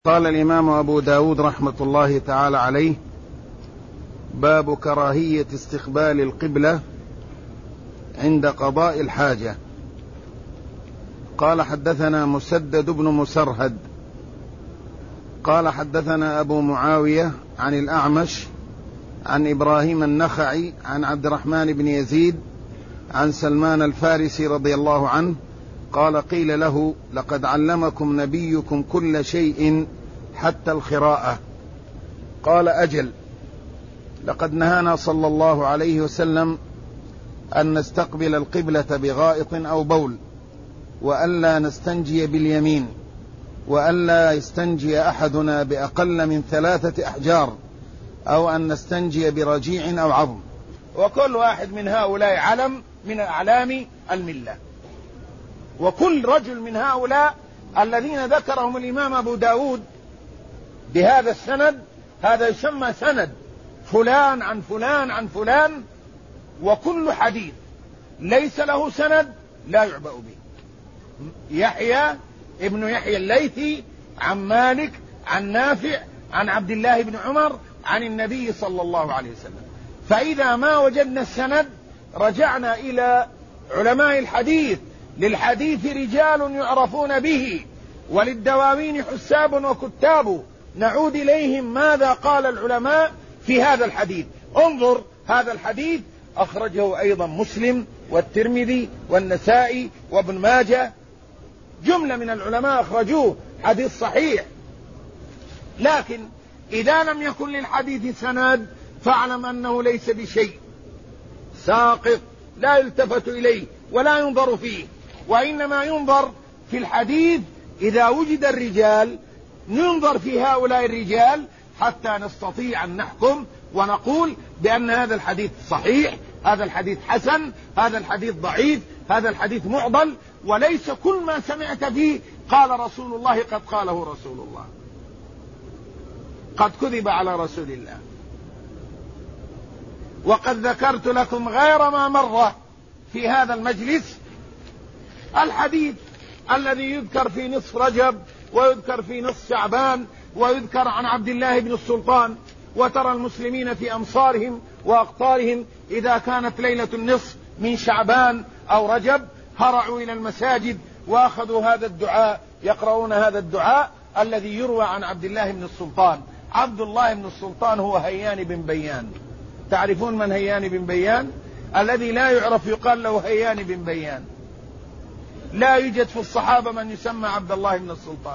قال الإمام أبو داود رحمة الله تعالى عليه: باب كراهية استقبال القبلة عند قضاء الحاجة. قال: حدثنا مسدد بن مسرهد قال: حدثنا أبو معاوية عن الأعمش عن إبراهيم النخعي عن عبد الرحمن بن يزيد عن سلمان الفارسي رضي الله عنه قال: قيل له: لقد علمكم نبيكم كل شيء حتى الخراءة. قال: أجل، لقد نهانا صلى الله عليه وسلم أن نستقبل القبلة بغائط أو بول، وألا نستنجي باليمين، وألا يستنجي أحدنا بأقل من 3 أحجار، أو أن نستنجي برجيع أو عظم. وكل واحد من هؤلاء علم من أعلام الملة، وكل رجل من هؤلاء الذين ذكرهم الإمام أبو داود بهذا السند، هذا يسمى سند فلان عن فلان عن فلان، وكل حديث ليس له سند لا يعبأ به. يحيى ابن يحيى الليثي عن مالك عن نافع عن عبد الله بن عمر عن النبي صلى الله عليه وسلم. فإذا ما وجدنا السند رجعنا إلى علماء الحديث، للحديث رجال يعرفون به، وللدواوين حساب وكتاب، نعود إليهم ماذا قال العلماء في هذا الحديث. انظر، هذا الحديث أخرجه أيضا مسلم والترمذي والنسائي وابن ماجه، جملة من العلماء أخرجوه، حديث صحيح. لكن إذا لم يكن للحديث سند فاعلم أنه ليس بشيء، ساقط لا يلتفت إليه ولا ينظر فيه، وإنما ينظر في الحديث إذا وجد الرجال، ننظر في هؤلاء الرجال حتى نستطيع أن نحكم ونقول بأن هذا الحديث صحيح، هذا الحديث حسن، هذا الحديث ضعيف، هذا الحديث معضل. وليس كل ما سمعت فيه قال رسول الله قد قاله رسول الله، قد كذب على رسول الله. وقد ذكرت لكم غير ما مر في هذا المجلس الحديث الذي يذكر في نصف رجب، ويذكر في نصف شعبان، ويذكر عن عبد الله بن السلطان: وترى المسلمين في أمصارهم وأقطارهم إذا كانت ليلة النصف من شعبان أو رجب هرعوا إلى المساجد وأخذوا هذا الدعاء، يقرؤون هذا الدعاء الذي يروى عن عبد الله بن السلطان. عبد الله بن السلطان هو هيان بن بيان. تعرفون من هيان بن بيان؟ الذي لا يعرف يقال له هيان بن بيان. لا يوجد في الصحابة من يسمى عبد الله بن السلطان.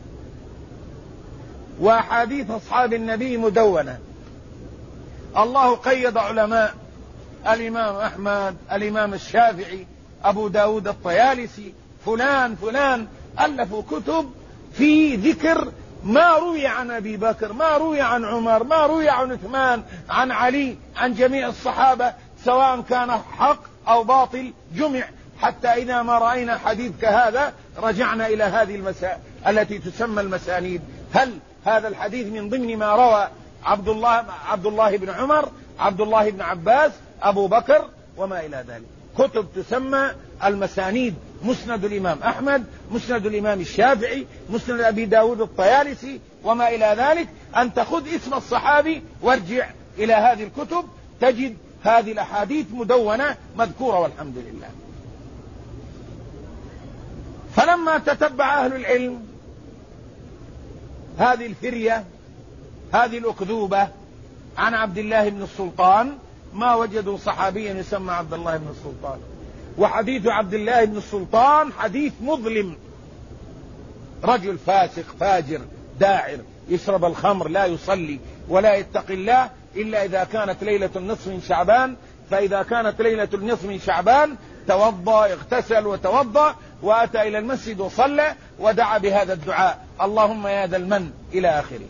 وأحاديث أصحاب النبي مدونة. الله قيد علماء: الإمام أحمد، الإمام الشافعي، أبو داود الطيالسي، فلان فلان، ألفوا كتب في ذكر ما روي عن أبي بكر، ما روي عن عمر، ما روي عن عثمان، عن علي، عن جميع الصحابة، سواء كان حق أو باطل جمع، حتى إذا ما رأينا حديث كهذا رجعنا إلى هذه المسائل التي تسمى المسانيد. هل هذا الحديث من ضمن ما روى عبد الله بن عمر، عبد الله بن عباس، أبو بكر، وما إلى ذلك؟ كتب تسمى المسانيد: مسند الإمام أحمد، مسند الإمام الشافعي، مسند أبي داود الطيالسي، وما إلى ذلك. أن خذ اسم الصحابي وارجع إلى هذه الكتب تجد هذه الأحاديث مدونة مذكورة، والحمد لله. فلما تتبع أهل العلم هذه الفرية، هذه الأكذوبة عن عبد الله بن السلطان، ما وجدوا صحابيا يسمى عبد الله بن السلطان. وحديث عبد الله بن السلطان حديث مظلم، رجل فاسق فاجر داعر، يشرب الخمر، لا يصلي ولا يتقي الله إلا إذا كانت ليلة النصف من شعبان. فإذا كانت ليلة النصف من شعبان توضأ، اغتسل وتوضأ، وأتى إلى المسجد وصلى ودعا بهذا الدعاء: اللهم يا ذا المن، إلى آخره.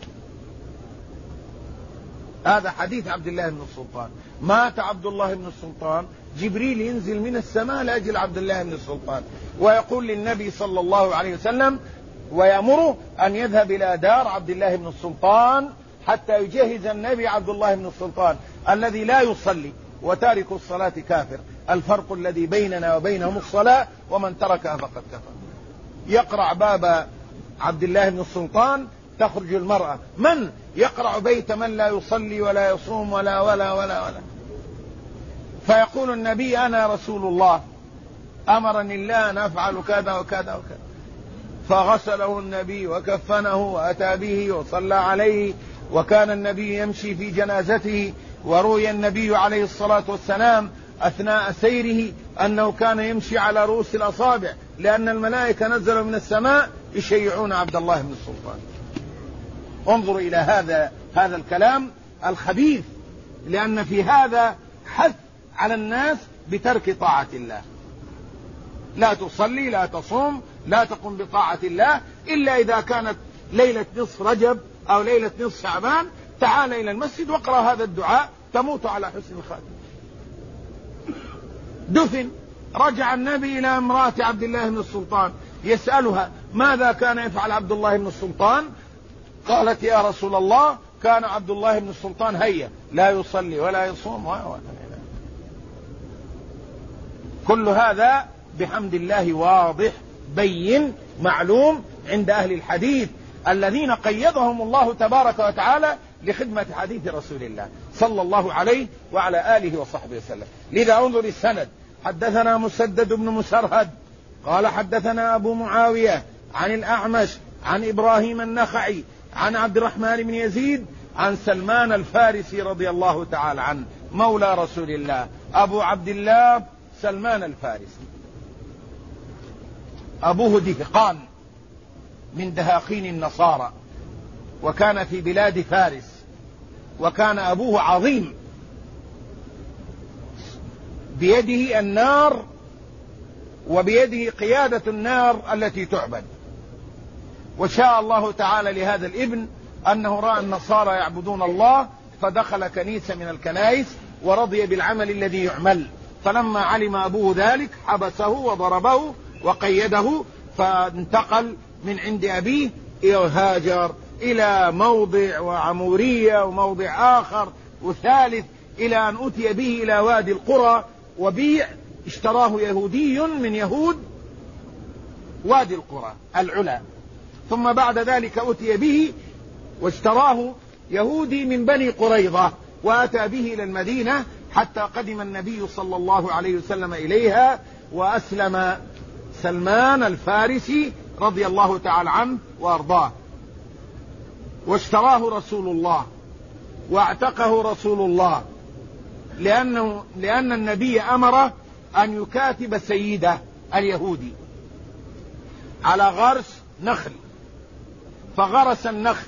هذا حديث عبد الله بن السلطان. مات عبد الله بن السلطان، جبريل ينزل من السماء لأجل عبد الله بن السلطان، ويقول للنبي صلى الله عليه وسلم ويأمره أن يذهب إلى دار عبد الله بن السلطان حتى يجهز النبي عبد الله بن السلطان الذي لا يصلي، وتارك الصلاة كافر. الفرق الذي بيننا وبينهم الصلاة، ومن تركها فقد كفر. يقرع باب عبد الله بن السلطان تخرج المرأة. من يقرع بيت من لا يصلي ولا يصوم ولا ولا ولا ولا؟ فيقول النبي أنا رسول الله أمرني الله أن أفعل كذا وكذا وكذا، فغسله النبي وكفنه وأتى به وصلى عليه، وكان النبي يمشي في جنازته، وروي النبي عليه الصلاة والسلام أثناء سيره أنه كان يمشي على رؤوس الأصابع، لأن الملائكة نزلوا من السماء يشيعون عبد الله بن السلطان. انظروا إلى هذا الكلام الخبيث، لأن في هذا حث على الناس بترك طاعة الله. لا تصلي، لا تصوم، لا تقم بطاعة الله إلا إذا كانت ليلة نصف رجب أو ليلة نصف شعبان، تعال إلى المسجد واقرأ هذا الدعاء تموت على حسن الخاتمة. دفن، رجع النبي إلى امرأة عبد الله بن السلطان يسألها ماذا كان يفعل عبد الله بن السلطان؟ قالت يا رسول الله كان عبد الله بن السلطان هيا لا يصلي ولا يصوم كل هذا بحمد الله واضح بين معلوم عند أهل الحديث الذين قيدهم الله تبارك وتعالى لخدمة حديث رسول الله صلى الله عليه وعلى آله وصحبه وسلم. لذا انظر السند. حدثنا مسدد بن مسرهد قال حدثنا أبو معاوية عن الأعمش عن إبراهيم النخعي عن عبد الرحمن بن يزيد عن سلمان الفارسي رضي الله تعالى عنه مولى رسول الله، أبو عبد الله سلمان الفارسي. أبوه دهقان من دهاقين النصارى، وكان في بلاد فارس، وكان أبوه عظيم بيده النار وبيده قيادة النار التي تعبد. وشاء الله تعالى لهذا الابن أنه رأى النصارى يعبدون الله فدخل كنيسة من الكنائس ورضي بالعمل الذي يعمل، فلما علم أبوه ذلك حبسه وضربه وقيده، فانتقل من عند أبيه هاجر إلى موضع وعمورية وموضع آخر وثالث، إلى أن أتي به إلى وادي القرى وبيع، اشتراه يهودي من يهود وادي القرى العلا، ثم بعد ذلك أتي به واشتراه يهودي من بني قريظة وأتى به إلى المدينة حتى قدم النبي صلى الله عليه وسلم إليها وأسلم سلمان الفارسي رضي الله تعالى عنه وأرضاه، واشتراه رسول الله واعتقه رسول الله، لأن النبي أمر أن يكاتب سيده اليهودي على غرس نخل، فغرس النخل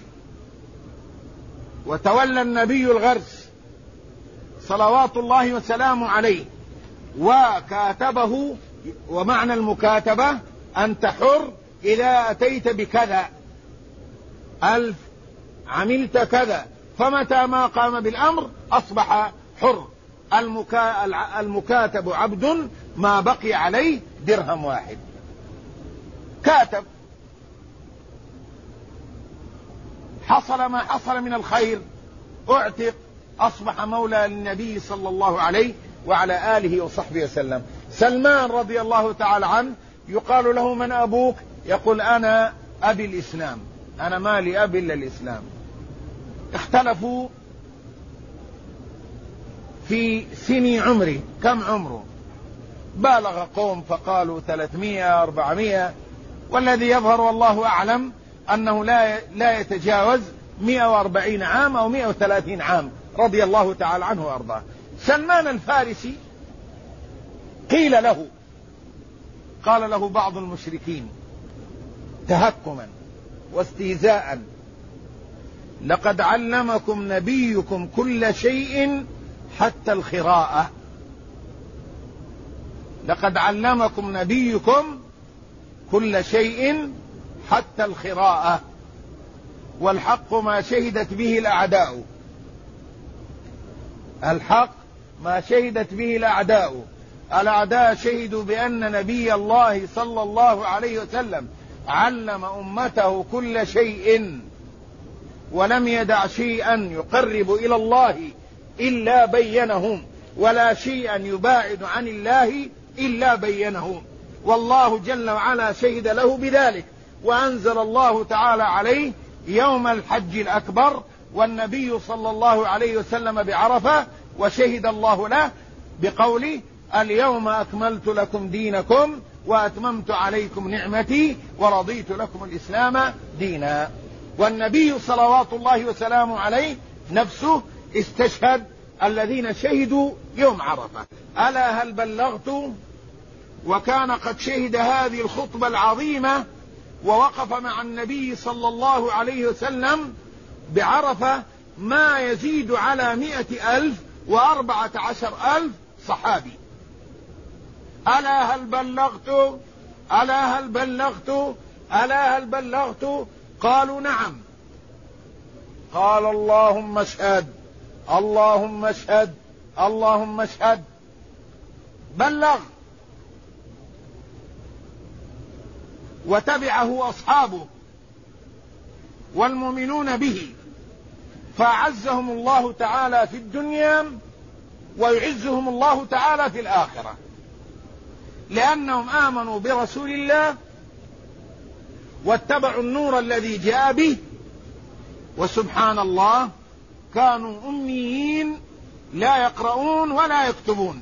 وتولى النبي الغرس صلوات الله وسلامه عليه وكاتبه. ومعنى المكاتبة أنت حر إذا أتيت بكذا 1000 عملت كذا، فمتى ما قام بالأمر أصبح حر. المكاتب عبد ما بقي عليه درهم واحد. كاتب، حصل ما حصل من الخير، اعتق، أصبح مولى للنبي صلى الله عليه وعلى آله وصحبه وسلم. سلمان رضي الله تعالى عنه يقال له من أبوك؟ يقول أنا أبي الإسلام، أنا ما لي أبي إلا الإسلام. اختلفوا في سن عمره، كم عمره؟ بالغ قوم فقالوا 300 400، والذي يظهر والله أعلم أنه لا يتجاوز 140 عام أو 130 عام رضي الله تعالى عنه وأرضاه. سلمان الفارسي قيل له، قال له بعض المشركين تهكما واستهزاء: لقد علمكم نبيكم كل شيء حتى الخراءة. لقد علمكم نبيكم كل شيء حتى الخراءة، والحق ما شهدت به الأعداء. الحق ما شهدت به الأعداء. الأعداء شهدوا بأن نبي الله صلى الله عليه وسلم علم أمته كل شيء، ولم يدع شيئا يقرب إلى الله إلا بينه، ولا شيئا يباعد عن الله إلا بينه، والله جل وعلا شهد له بذلك، وأنزل الله تعالى عليه يوم الحج الأكبر، والنبي صلى الله عليه وسلم بعرفة، وشهد الله له بقوله: اليوم أكملت لكم دينكم وأتممت عليكم نعمتي ورضيت لكم الإسلام دينا. والنبي صلوات الله وسلامه عليه نفسه استشهد الذين شهدوا يوم عرفة. ألا هل بلغت؟ وكان قد شهد هذه الخطبة العظيمة ووقف مع النبي صلى الله عليه وسلم بعرفة ما يزيد على 114,000 صحابي. ألا هل بلغت؟ ألا هل بلغت؟ ألا هل بلغت؟ قالوا: نعم. قال: اللهم اشهد، اللهم اشهد، اللهم اشهد. بلغ. وتبعه أصحابه والمؤمنون به، فأعزهم الله تعالى في الدنيا ويعزهم الله تعالى في الآخرة، لأنهم آمنوا برسول الله واتبعوا النور الذي جاء به. وسبحان الله، كانوا أميين لا يقرؤون ولا يكتبون،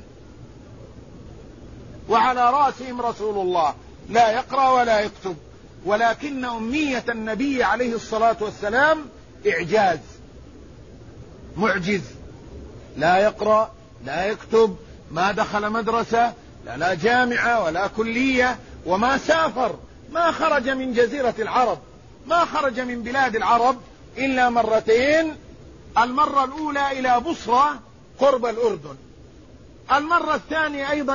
وعلى رأسهم رسول الله لا يقرأ ولا يكتب، ولكن أمية النبي عليه الصلاة والسلام إعجاز، معجز، لا يقرأ لا يكتب، ما دخل مدرسة لا جامعة ولا كلية، وما سافر، ما خرج من جزيرة العرب، ما خرج من بلاد العرب إلا مرتين. المرة الأولى إلى بصرة قرب الأردن، المرة الثانية أيضا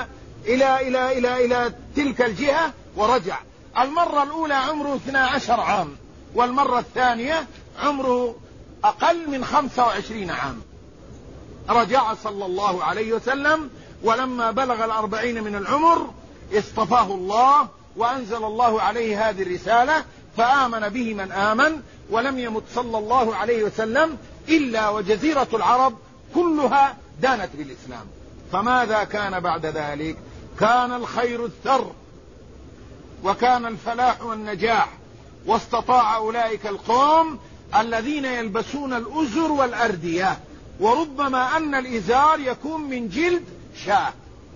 إلى تلك الجهة ورجع. المرة الأولى عمره 12 عام، والمرة الثانية عمره أقل من 25 عام. رجع صلى الله عليه وسلم، ولما بلغ 40 من العمر اصطفاه الله وأنزل الله عليه هذه الرسالة، فآمن به من آمن، ولم يمت صلى الله عليه وسلم إلا وجزيرة العرب كلها دانت بالإسلام. فماذا كان بعد ذلك؟ كان الخير الثر، وكان الفلاح والنجاح، واستطاع أولئك القوم الذين يلبسون الأزر والأردية، وربما أن الإزار يكون من جلد شاة،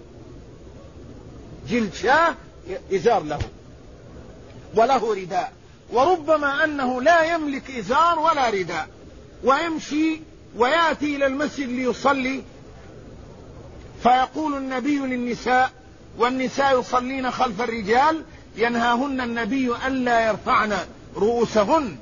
جلد شاة إزار له وله رداء، وربما أنه لا يملك إزار ولا رداء، ويمشي ويأتي إلى المسجد ليصلي، فيقول النبي للنساء، والنساء يصلين خلف الرجال، ينهاهن النبي ألا يرفعن رؤوسهن،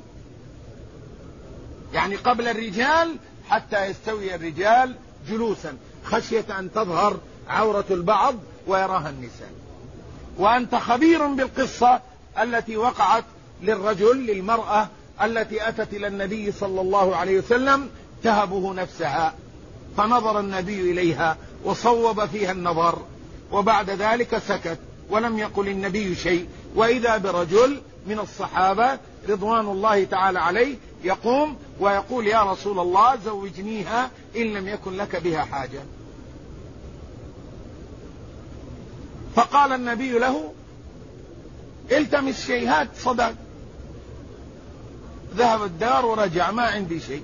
يعني قبل الرجال، حتى يستوي الرجال جلوسا، خشية أن تظهر عورة البعض ويراها النساء. وأنت خبير بالقصة التي وقعت للمرأة التي أتت إلى النبي صلى الله عليه وسلم تهبه نفسها، فنظر النبي إليها وصوب فيها النظر، وبعد ذلك سكت ولم يقل النبي شيء. وإذا برجل من الصحابة رضوان الله تعالى عليه يقوم ويقول: يا رسول الله زوجنيها إن لم يكن لك بها حاجة. فقال النبي له: التمس شيء، هات صدق. ذهب الدار ورجع: ما عندي شيء.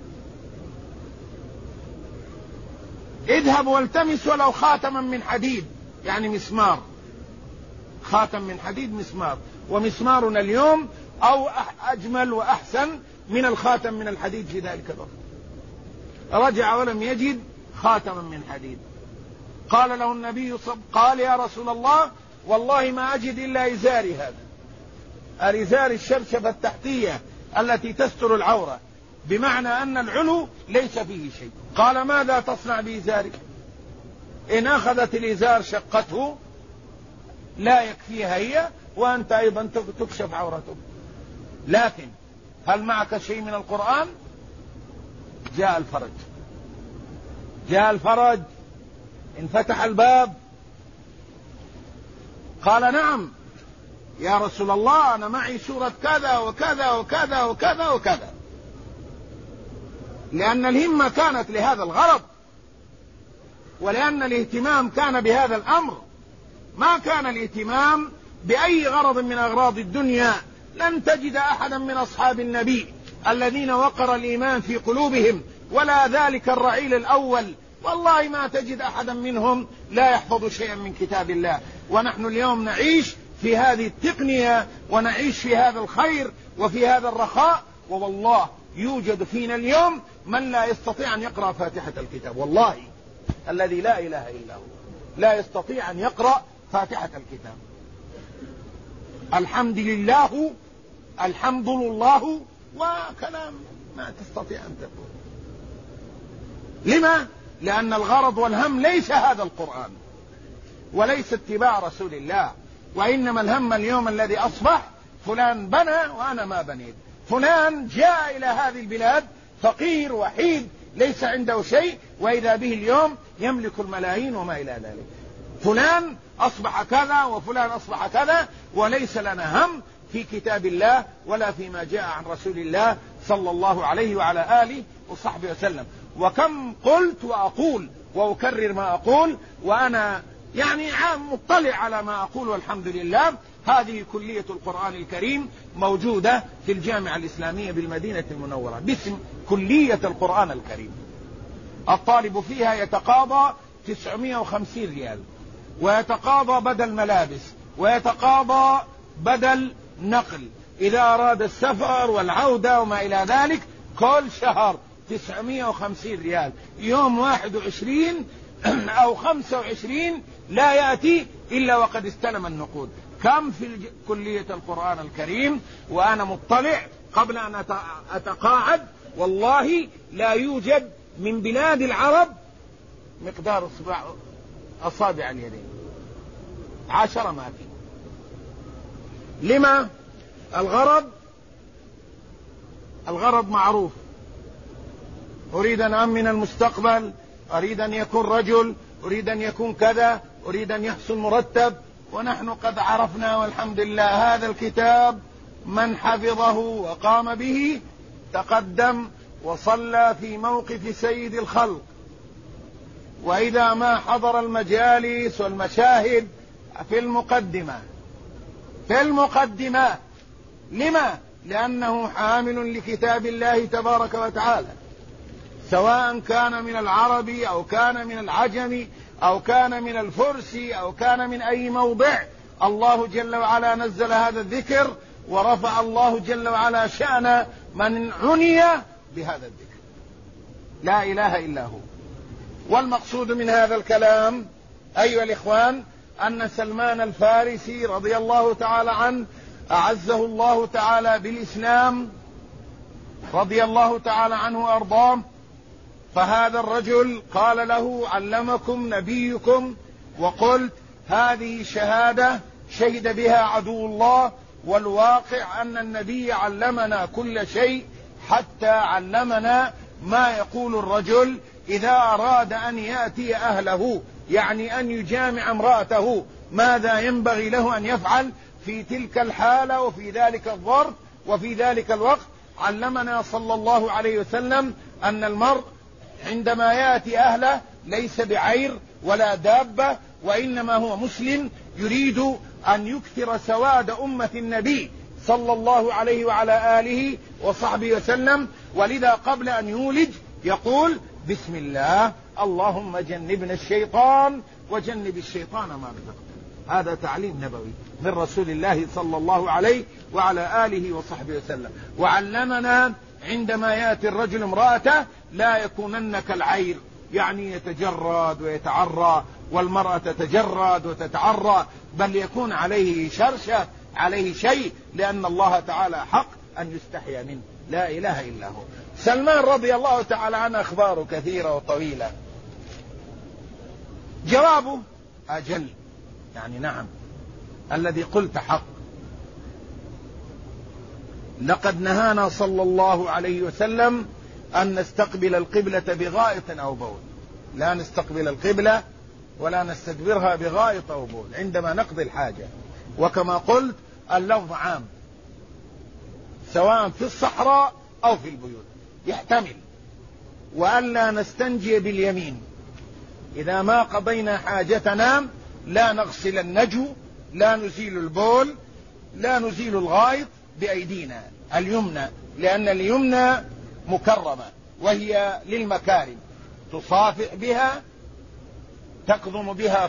اذهب والتمس ولو خاتما من حديد، يعني مسمار، خاتم من حديد مسمار، ومسمارنا اليوم أو أجمل وأحسن من الخاتم من الحديد في ذلك الوقت. رجع ولم يجد خاتما من حديد. قال له النبي قال: يا رسول الله والله ما أجد إلا إزاري هذا، الإزار الشبشبة التحتية التي تستر العورة، بمعنى أن العلو ليس فيه شيء. قال: ماذا تصنع بإزارك؟ إن أخذت الإزار شقته لا يكفيها هي، وأنت أيضا تكشف عورتك. لكن هل معك شيء من القرآن؟ جاء الفرج، جاء الفرج، انفتح الباب. قال: نعم يا رسول الله، أنا معي سورة كذا وكذا وكذا وكذا وكذا، لأن الهمة كانت لهذا الغرض، ولأن الاهتمام كان بهذا الأمر، ما كان الاهتمام بأي غرض من أغراض الدنيا. لن تجد أحدا من أصحاب النبي الذين وقر الإيمان في قلوبهم، ولا ذلك الرعيل الأول، والله ما تجد أحدا منهم لا يحفظ شيئا من كتاب الله. ونحن اليوم نعيش في هذه التقنية، ونعيش في هذا الخير وفي هذا الرخاء، والله يوجد فينا اليوم من لا يستطيع أن يقرأ فاتحة الكتاب، والله الذي لا إله إلا هو لا يستطيع أن يقرأ فاتحة الكتاب. الحمد لله، الحمد لله، وكلام ما تستطيع أن تقول. لما؟ لأن الغرض والهم ليس هذا القرآن وليس اتباع رسول الله، وإنما الهم اليوم الذي أصبح فلان بنى وأنا ما بنيت، فلان جاء إلى هذه البلاد فقير وحيد ليس عنده شيء، وإذا به اليوم يملك الملايين وما إلى ذلك. فلان أصبح كذا وفلان أصبح كذا، وليس لنا هم في كتاب الله ولا فيما جاء عن رسول الله صلى الله عليه وعلى آله وصحبه وسلم. وكم قلت وأقول وأكرر ما أقول، وأنا يعني عام مطلع على ما أقول، والحمد لله. هذه كلية القرآن الكريم موجودة في الجامعة الإسلامية بالمدينة المنورة باسم كلية القرآن الكريم. الطالب فيها يتقاضى 950 ريال، ويتقاضى بدل ملابس، ويتقاضى بدل نقل إذا أراد السفر والعودة وما إلى ذلك، كل شهر 950 ريال. يوم 21 أو 25 لا يأتي إلا وقد استلم النقود. كم في كلية القرآن الكريم وأنا مطلع قبل أن أتقاعد، والله لا يوجد من بلاد العرب مقدار أصابع اليدين، 10 ما في. لما؟ الغرض معروف. أريد أن أمن المستقبل، أريد أن يكون رجل، أريد أن يكون كذا، أريد أن يحصل مرتب. ونحن قد عرفنا والحمد لله هذا الكتاب من حفظه وقام به تقدم وصلى في موقف سيد الخلق. وإذا ما حضر المجالس والمشاهد في المقدمة. لما؟ لأنه حامل لكتاب الله تبارك وتعالى، سواء كان من العرب أو كان من العجم أو كان من الفرس أو كان من أي موضع. الله جل وعلا نزل هذا الذكر، ورفع الله جل وعلا شأن من عني بهذا الذكر، لا إله إلا هو. والمقصود من هذا الكلام أيها الإخوان أن سلمان الفارسي رضي الله تعالى عنه أعزه الله تعالى بالإسلام، رضي الله تعالى عنه وأرضاه. فهذا الرجل قال له: علمكم نبيكم، وقلت هذه شهادة شهد بها عدو الله، والواقع أن النبي علمنا كل شيء، حتى علمنا ما يقول الرجل إذا أراد أن يأتي أهله، يعني أن يجامع امرأته، ماذا ينبغي له أن يفعل في تلك الحالة وفي ذلك الظرف وفي ذلك الوقت. علمنا صلى الله عليه وسلم أن المرء عندما يأتي أهله ليس بعير ولا دابة، وإنما هو مسلم يريد أن يكثر سواد أمة النبي صلى الله عليه وعلى آله وصحبه وسلم. ولذا قبل أن يولج يقول: بسم الله، اللهم جنبنا الشيطان وجنب الشيطان ما رزقنا. هذا تعليم نبوي من رسول الله صلى الله عليه وعلى آله وصحبه وسلم. وعلمنا عندما يأتي الرجل امرأته لا يكونن كالعير، يعني يتجرد ويتعرى، والمرأة تتجرد وتتعرى، بل يكون عليه شرشة، عليه شيء، لأن الله تعالى حق أن يستحيا منه، لا إله إلا هو. سلمان رضي الله تعالى عنه أخباره كثيرة وطويلة. جوابه: أجل، يعني نعم، الذي قلت حق. لقد نهانا صلى الله عليه وسلم أن نستقبل القبلة بغائط أو بول، لا نستقبل القبلة ولا نستدبرها بغائط أو بول عندما نقضي الحاجة. وكما قلت اللفظ عام، سواء في الصحراء أو في البيوت يحتمل. وألا نستنجي باليمين، إذا ما قضينا حاجتنا لا نغسل النجو، لا نزيل البول، لا نزيل الغائط بأيدينا اليمنى، لأن اليمنى مكرمة وهي للمكارم، تصافح بها، تكظم بها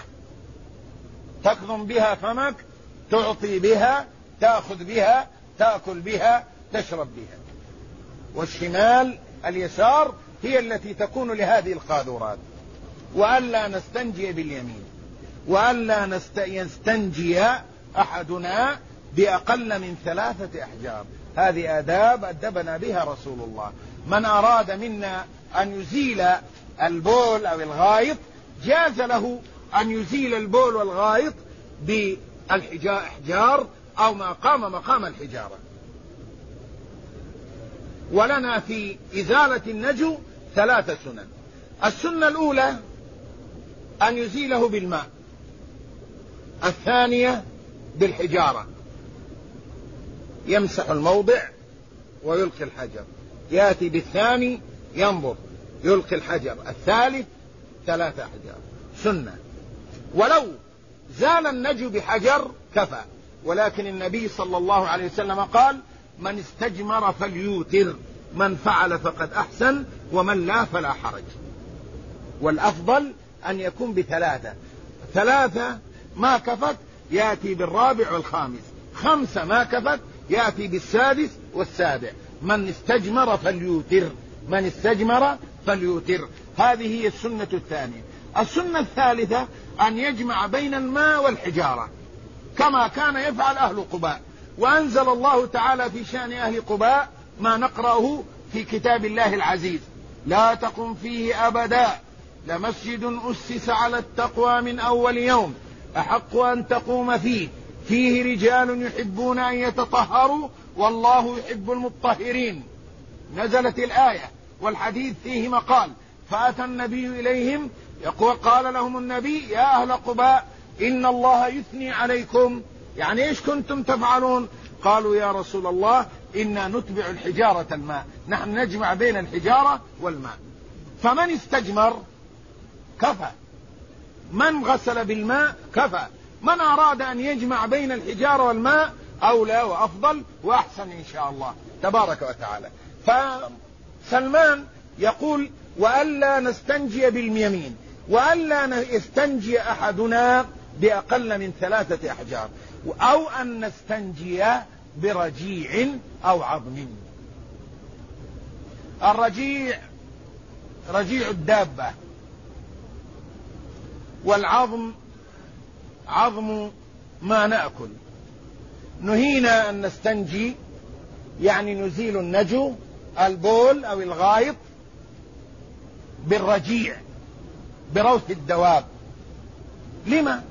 فمك، تعطي بها، تأخذ بها، تأكل بها، تشرب بها. والشمال اليسار هي التي تكون لهذه القاذورات. وألا نستنجي باليمين، وألا يستنجي أحدنا بأقل من 3 أحجار. هذه آداب أدبنا بها رسول الله. من أراد منا أن يزيل البول أو الغائط جاز له أن يزيل البول والغائط بالحجار أو ما قام مقام الحجارة. ولنا في إزالة النجو 3 سنن. السنة الأولى أن يزيله بالماء، الثانية بالحجارة، يمسح الموضع ويلقي الحجر، يأتي بالثاني ينظر يلقي الحجر، الثالث 3 أحجار سنة. ولو زال النجو بحجر كفى، ولكن النبي صلى الله عليه وسلم قال: من استجمر فليوتر، من فعل فقد أحسن، ومن لا فلا حرج. والأفضل أن يكون ب3 ما كفت يأتي بالرابع والخامس، 5 ما كفت يأتي بالسادس والسابع. من استجمر فليوتر. هذه هي السنة الثانية. السنة الثالثة أن يجمع بين الماء والحجارة كما كان يفعل أهل قباء. وأنزل الله تعالى في شأن أهل قباء ما نقرأه في كتاب الله العزيز: لا تقم فيه أبدا لمسجد أسس على التقوى من أول يوم أحق أن تقوم فيه رجال يحبون أن يتطهروا والله يحب المطهرين. نزلت الآية والحديث فيه مقال. فأتى النبي إليهم قال لهم النبي: يا أهل قباء إن الله يثني عليكم، يعني إيش كنتم تفعلون؟ قالوا: يا رسول الله إنا نتبع الحجارة الماء، نحن نجمع بين الحجارة والماء. فمن استجمر كفى، من غسل بالماء كفى، من أراد أن يجمع بين الحجارة والماء أولى وأفضل وأحسن إن شاء الله تبارك وتعالى. فسلمان يقول: وألا نستنجي باليمين، وألا يستنجي أحدنا بأقل من 3 أحجار، أو أن نستنجي برجيع أو عظم. الرجيع رجيع الدابة، والعظم عظم ما نأكل. نهينا أن نستنجي، يعني نزيل النجو البول أو الغائط بالرجيع بروث الدواب. لما؟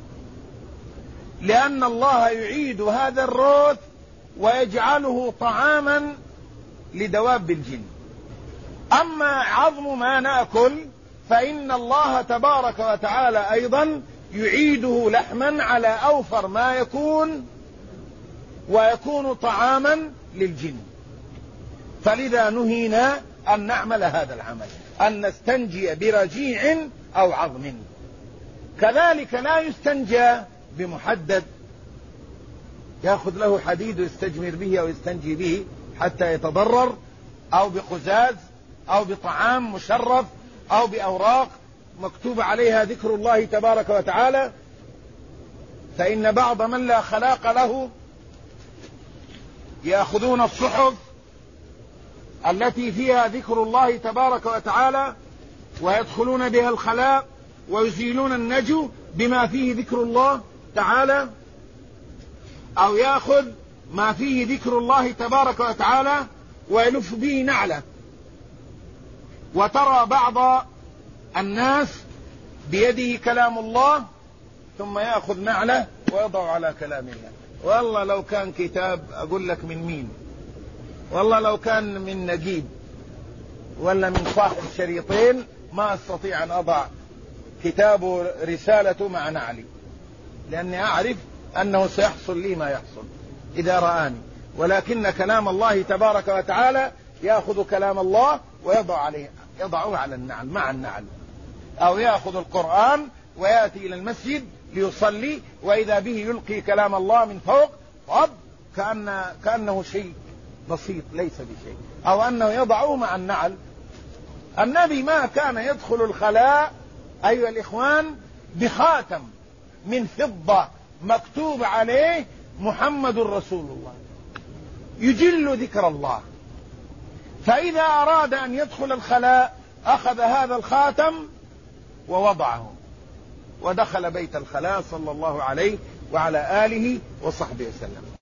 لأن الله يعيد هذا الروث ويجعله طعاما لدواب الجن. أما عظم ما نأكل فإن الله تبارك وتعالى أيضا يعيده لحما على أوفر ما يكون ويكون طعاما للجن. فلذا نهينا أن نعمل هذا العمل، أن نستنجي برجيع أو عظم. كذلك لا يستنجى بمحدد يأخذ له حديد ويستجمر به أو يستنجي به حتى يتضرر، أو بقزاز، أو بطعام مشرف، أو بأوراق مكتوب عليها ذكر الله تبارك وتعالى. فإن بعض من لا خلاق له يأخذون الصحف التي فيها ذكر الله تبارك وتعالى ويدخلون بها الخلاء ويزيلون النجو بما فيه ذكر الله تعالى، أو يأخذ ما فيه ذكر الله تبارك وتعالى ويلف به نعله. وترى بعض الناس بيده كلام الله ثم يأخذ نعله ويضع على كلام الله. والله لو كان كتاب أقول لك من مين، والله لو كان من نجيب ولا من صاحب شريطين ما أستطيع أن أضع كتاب رسالة مع نعلي، لأني أعرف أنه سيحصل لي ما يحصل إذا رآني. ولكن كلام الله تبارك وتعالى يأخذ كلام الله يضعه على النعل مع النعل، أو يأخذ القرآن ويأتي إلى المسجد ليصلي وإذا به يلقي كلام الله من فوق كأنه شيء بسيط ليس بشيء، أو أنه يضعه مع النعل. النبي ما كان يدخل الخلاء أيها الإخوان بخاتم من فضة مكتوب عليه محمد رسول الله يجل ذكر الله، فإذا أراد أن يدخل الخلاء أخذ هذا الخاتم ووضعه ودخل بيت الخلاء صلى الله عليه وعلى آله وصحبه وسلم.